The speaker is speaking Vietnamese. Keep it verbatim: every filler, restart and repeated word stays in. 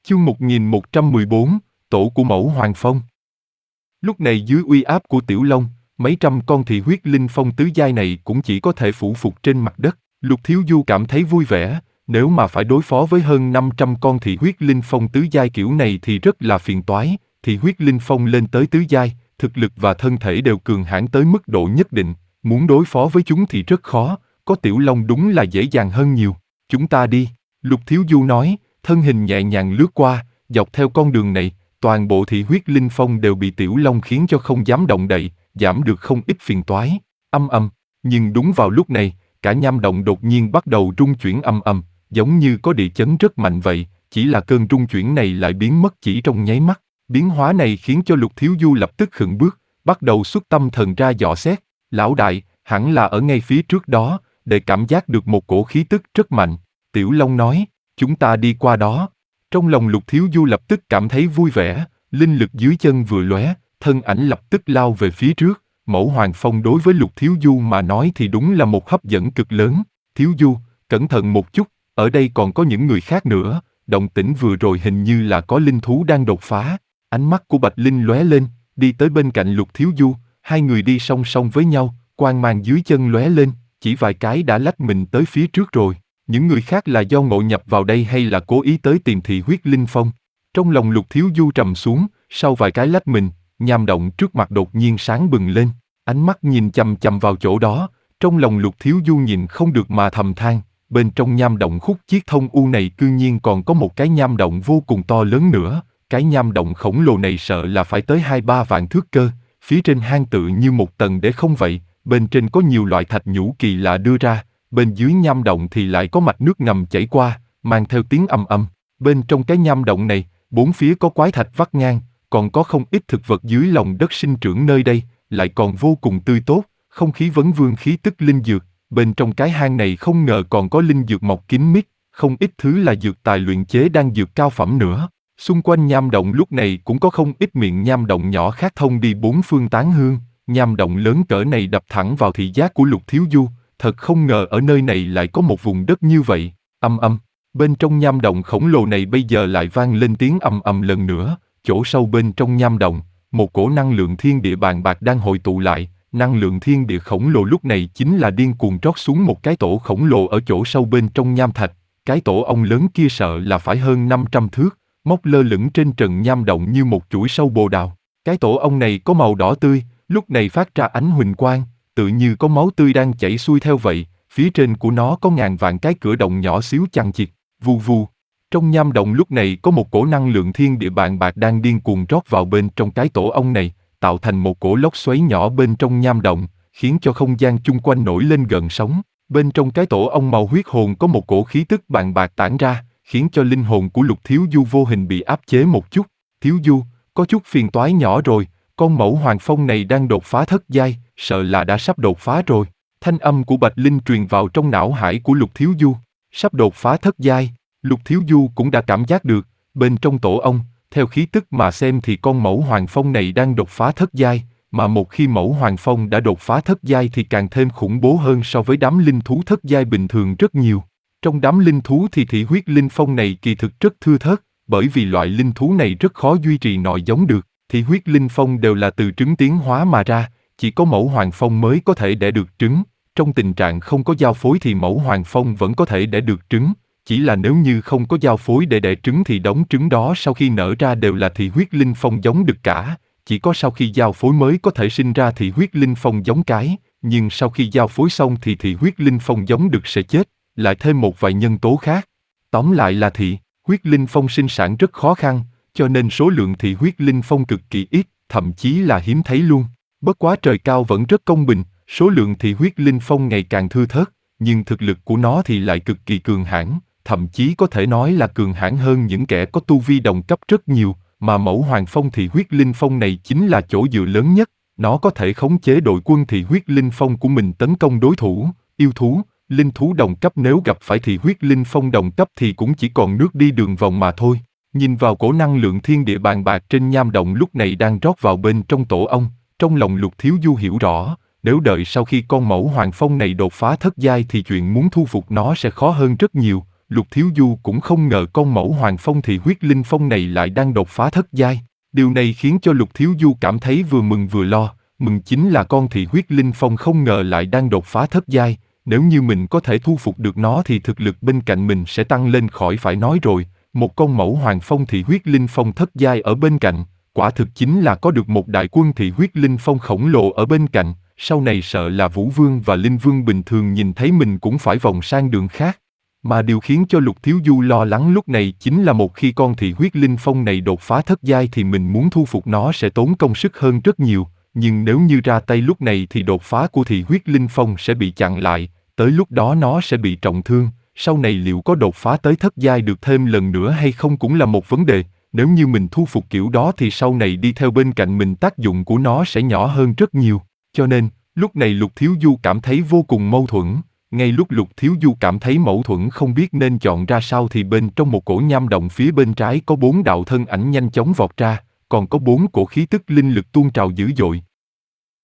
Chương một nghìn một trăm mười bốn, Tổ của Mẫu Hoàng Phong. Lúc này dưới uy áp của Tiểu Long, mấy trăm con thị huyết linh phong tứ giai này cũng chỉ có thể phủ phục trên mặt đất. Lục Thiếu Du cảm thấy vui vẻ, nếu mà phải đối phó với hơn năm trăm con thị huyết linh phong tứ giai kiểu này thì rất là phiền toái. Thị huyết linh phong lên tới tứ giai, thực lực và thân thể đều cường hãn tới mức độ nhất định, muốn đối phó với chúng thì rất khó, có Tiểu Long đúng là dễ dàng hơn nhiều. Chúng ta đi, Lục Thiếu Du nói, thân hình nhẹ nhàng lướt qua, dọc theo con đường này, toàn bộ thị huyết linh phong đều bị Tiểu Long khiến cho không dám động đậy, giảm được không ít phiền toái. Âm ầm, nhưng đúng vào lúc này, cả nham động đột nhiên bắt đầu rung chuyển ầm ầm, giống như có địa chấn rất mạnh vậy, chỉ là cơn rung chuyển này lại biến mất chỉ trong nháy mắt. Biến hóa này khiến cho Lục Thiếu Du lập tức khựng bước, bắt đầu xuất tâm thần ra dò xét. Lão đại, hẳn là ở ngay phía trước đó, để cảm giác được một cổ khí tức rất mạnh. Tiểu Long nói, chúng ta đi qua đó. Trong lòng Lục Thiếu Du lập tức cảm thấy vui vẻ, linh lực dưới chân vừa lóe, thân ảnh lập tức lao về phía trước. Mẫu Hoàng Phong đối với Lục Thiếu Du mà nói thì đúng là một hấp dẫn cực lớn. Thiếu Du, cẩn thận một chút, ở đây còn có những người khác nữa, động tĩnh vừa rồi hình như là có linh thú đang đột phá. Ánh mắt của Bạch Linh lóe lên, đi tới bên cạnh Lục Thiếu Du, hai người đi song song với nhau, quang mang dưới chân lóe lên, chỉ vài cái đã lách mình tới phía trước rồi. Những người khác là do ngộ nhập vào đây hay là cố ý tới tìm thị huyết linh phong? Trong lòng Lục Thiếu Du trầm xuống, sau vài cái lách mình, nham động trước mặt đột nhiên sáng bừng lên, ánh mắt nhìn chằm chằm vào chỗ đó, trong lòng Lục Thiếu Du nhìn không được mà thầm than, bên trong nham động khúc chiết thông u này cư nhiên còn có một cái nham động vô cùng to lớn nữa, cái nham động khổng lồ này sợ là phải tới hai ba vạn thước cơ, phía trên hang tự như một tầng để không vậy, bên trên có nhiều loại thạch nhũ kỳ lạ đưa ra. Bên dưới nham động thì lại có mạch nước ngầm chảy qua, mang theo tiếng ầm ầm. Bên trong cái nham động này, bốn phía có quái thạch vắt ngang, còn có không ít thực vật dưới lòng đất sinh trưởng nơi đây, lại còn vô cùng tươi tốt, không khí vấn vương khí tức linh dược. Bên trong cái hang này không ngờ còn có linh dược mọc kín mít, không ít thứ là dược tài luyện chế đan dược cao phẩm nữa. Xung quanh nham động lúc này cũng có không ít miệng nham động nhỏ khác thông đi bốn phương tán hương. Nham động lớn cỡ này đập thẳng vào thị giác của Lục Thiếu Du. Thật không ngờ ở nơi này lại có một vùng đất như vậy. Âm âm, bên trong nham động khổng lồ này bây giờ lại vang lên tiếng ầm ầm lần nữa. Chỗ sâu bên trong nham động, một cổ năng lượng thiên địa bàn bạc đang hội tụ lại. Năng lượng thiên địa khổng lồ lúc này chính là điên cuồng trót xuống một cái tổ khổng lồ ở chỗ sâu bên trong nham thạch. Cái tổ ong lớn kia sợ là phải hơn năm trăm thước, móc lơ lửng trên trần nham động như một chuỗi sâu bồ đào. Cái tổ ong này có màu đỏ tươi, lúc này phát ra ánh huỳnh quang, tự như có máu tươi đang chảy xuôi theo vậy. Phía trên của nó có ngàn vạn cái cửa động nhỏ xíu chằng chịt, vù vù. Trong nham động lúc này có một cổ năng lượng thiên địa bàn bạc đang điên cuồng rót vào bên trong cái tổ ong này, tạo thành một cổ lốc xoáy nhỏ bên trong nham động, khiến cho không gian chung quanh nổi lên gợn sóng. Bên trong cái tổ ong màu huyết hồn có một cổ khí tức bàn bạc tản ra, khiến cho linh hồn của Lục Thiếu Du vô hình bị áp chế một chút. Thiếu Du, có chút phiền toái nhỏ rồi, con mẫu hoàng phong này đang đột phá thất giai, sợ là đã sắp đột phá rồi. Thanh âm của Bạch Linh truyền vào trong não hải của Lục Thiếu Du. Sắp đột phá thất giai, Lục Thiếu Du cũng đã cảm giác được, bên trong tổ ong, theo khí tức mà xem thì con mẫu hoàng phong này đang đột phá thất giai, mà một khi mẫu hoàng phong đã đột phá thất giai thì càng thêm khủng bố hơn so với đám linh thú thất giai bình thường rất nhiều. Trong đám linh thú thì thị huyết linh phong này kỳ thực rất thưa thớt, bởi vì loại linh thú này rất khó duy trì nội giống được. Thị huyết linh phong đều là từ trứng tiến hóa mà ra, chỉ có mẫu hoàng phong mới có thể đẻ được trứng. Trong tình trạng không có giao phối thì mẫu hoàng phong vẫn có thể đẻ được trứng, chỉ là nếu như không có giao phối để đẻ trứng thì đống trứng đó sau khi nở ra đều là thị huyết linh phong giống đực cả, chỉ có sau khi giao phối mới có thể sinh ra thị huyết linh phong giống cái, nhưng sau khi giao phối xong thì thị huyết linh phong giống đực sẽ chết, lại thêm một vài nhân tố khác. Tóm lại là thị huyết linh phong sinh sản rất khó khăn, cho nên số lượng thị huyết linh phong cực kỳ ít, thậm chí là hiếm thấy luôn. Bất quá trời cao vẫn rất công bình, số lượng thị huyết linh phong ngày càng thưa thớt, nhưng thực lực của nó thì lại cực kỳ cường hãn, thậm chí có thể nói là cường hãn hơn những kẻ có tu vi đồng cấp rất nhiều, mà mẫu hoàng phong thị huyết linh phong này chính là chỗ dựa lớn nhất, nó có thể khống chế đội quân thị huyết linh phong của mình tấn công đối thủ, yêu thú, linh thú đồng cấp nếu gặp phải thị huyết linh phong đồng cấp thì cũng chỉ còn nước đi đường vòng mà thôi. Nhìn vào cổ năng lượng thiên địa bàn bạc trên nham động lúc này đang rót vào bên trong tổ ong, trong lòng Lục Thiếu Du hiểu rõ, nếu đợi sau khi con mẫu hoàng phong này đột phá thất giai thì chuyện muốn thu phục nó sẽ khó hơn rất nhiều, Lục Thiếu Du cũng không ngờ con mẫu Hoàng Phong thì huyết linh phong này lại đang đột phá thất giai. Điều này khiến cho Lục Thiếu Du cảm thấy vừa mừng vừa lo, mừng chính là con thị huyết linh phong không ngờ lại đang đột phá thất giai, nếu như mình có thể thu phục được nó thì thực lực bên cạnh mình sẽ tăng lên khỏi phải nói rồi, một con mẫu Hoàng Phong thị huyết linh phong thất giai ở bên cạnh, quả thực chính là có được một đại quân thị huyết linh phong khổng lồ ở bên cạnh, sau này sợ là Vũ Vương và Linh Vương bình thường nhìn thấy mình cũng phải vòng sang đường khác. Mà điều khiến cho Lục Thiếu Du lo lắng lúc này chính là một khi con thị huyết linh phong này đột phá thất giai thì mình muốn thu phục nó sẽ tốn công sức hơn rất nhiều, nhưng nếu như ra tay lúc này thì đột phá của thị huyết linh phong sẽ bị chặn lại, tới lúc đó nó sẽ bị trọng thương, sau này liệu có đột phá tới thất giai được thêm lần nữa hay không cũng là một vấn đề, nếu như mình thu phục kiểu đó thì sau này đi theo bên cạnh mình tác dụng của nó sẽ nhỏ hơn rất nhiều, cho nên, lúc này Lục Thiếu Du cảm thấy vô cùng mâu thuẫn. Ngay lúc Lục Thiếu Du cảm thấy mâu thuẫn không biết nên chọn ra sao thì bên trong một cổ nham động phía bên trái có bốn đạo thân ảnh nhanh chóng vọt ra, còn có bốn cổ khí tức linh lực tuôn trào dữ dội,